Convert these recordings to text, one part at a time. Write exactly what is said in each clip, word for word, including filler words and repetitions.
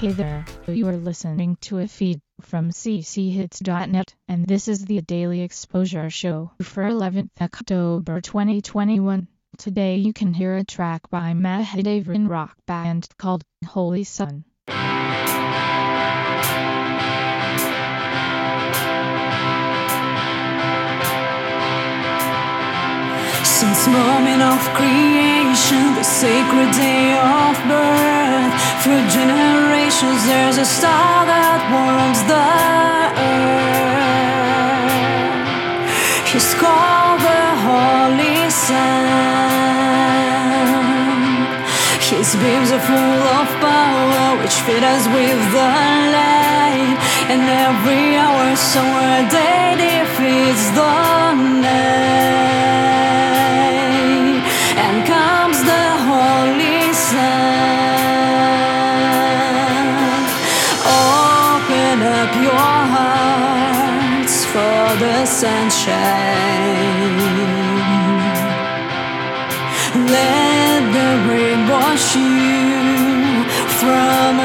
Hey there, you are listening to a feed from c c hits dot net, and this is the Daily Exposure Show for eleventh October twenty twenty-one. Today you can hear a track by Mahadevan rock band called Holy Sun. Since moment of creation, the sacred day of birth, through generations there's a star that warms the earth. He's called the Holy Sun. His beams are full of power, which feed us with the light. And every hour, somewhere, day defeats the night. And comes the Holy Sun. Open up your hearts for the sunshine. Let the rain wash you from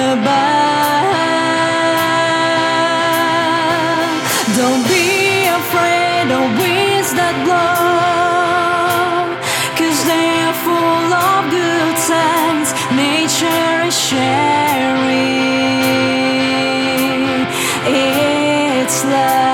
above. Don't be afraid of winds that blow, 'cause they are full of good signs. Nature is sharing its light.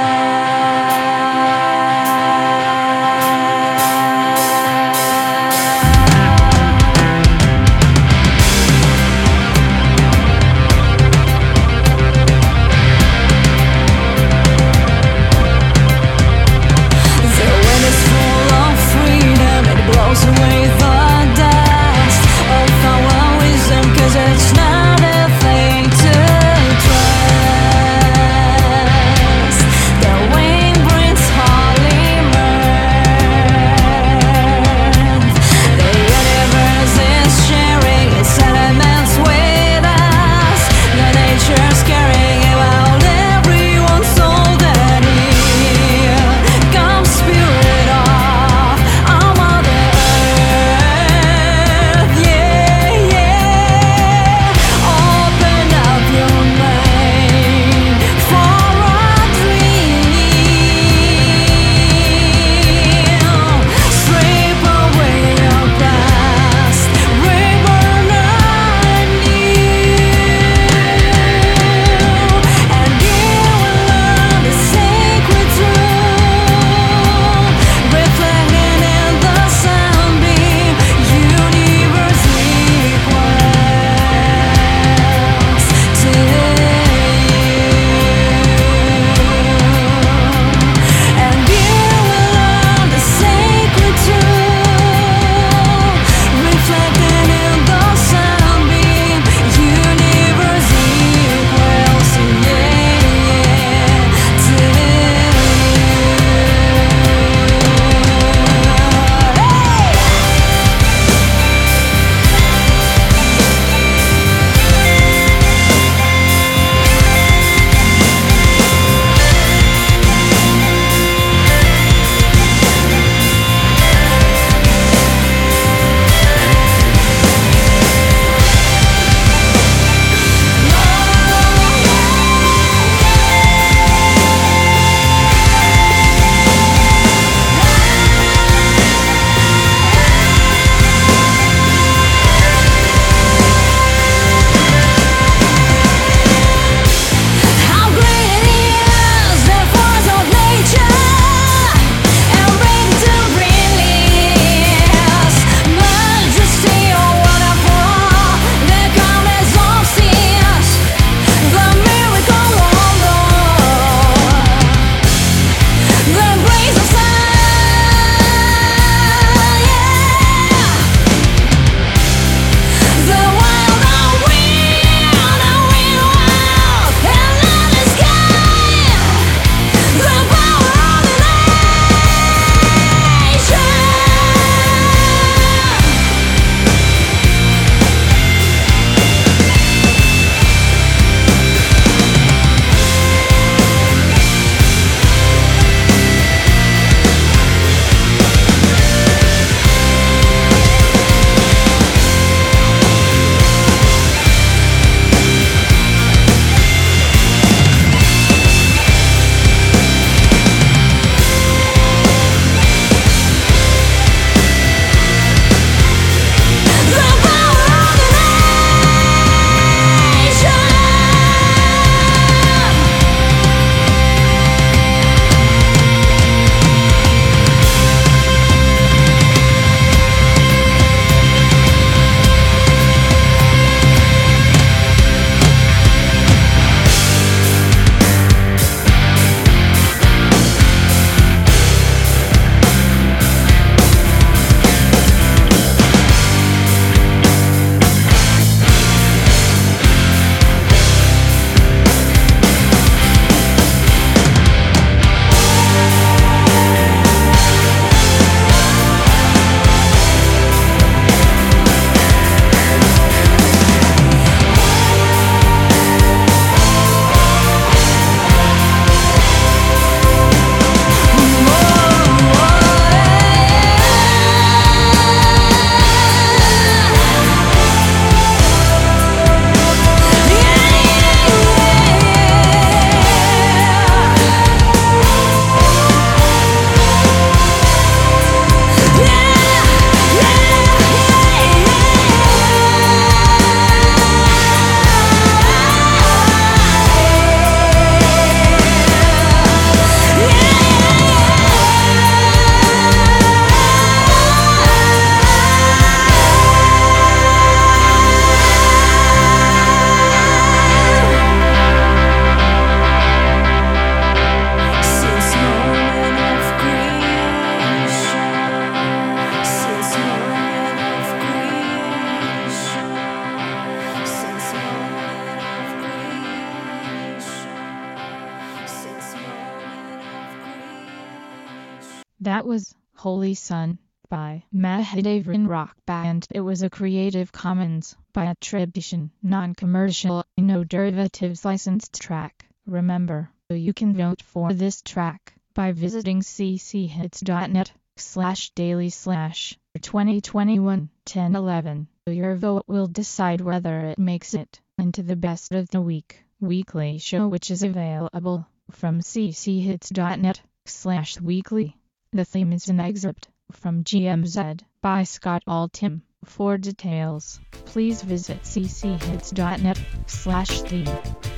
That was Holy Sun by Mahadevran Rock Band. It was a Creative Commons by attribution, non-commercial, no derivatives licensed track. Remember, you can vote for this track by visiting cchits.net slash daily slash 2021 ten eleven. Your vote will decide whether it makes it into the best of the week weekly show, which is available from cchits.net slash weekly. The theme is an excerpt from G M Z by Scott Altham. For details, please visit cchits.net slash theme.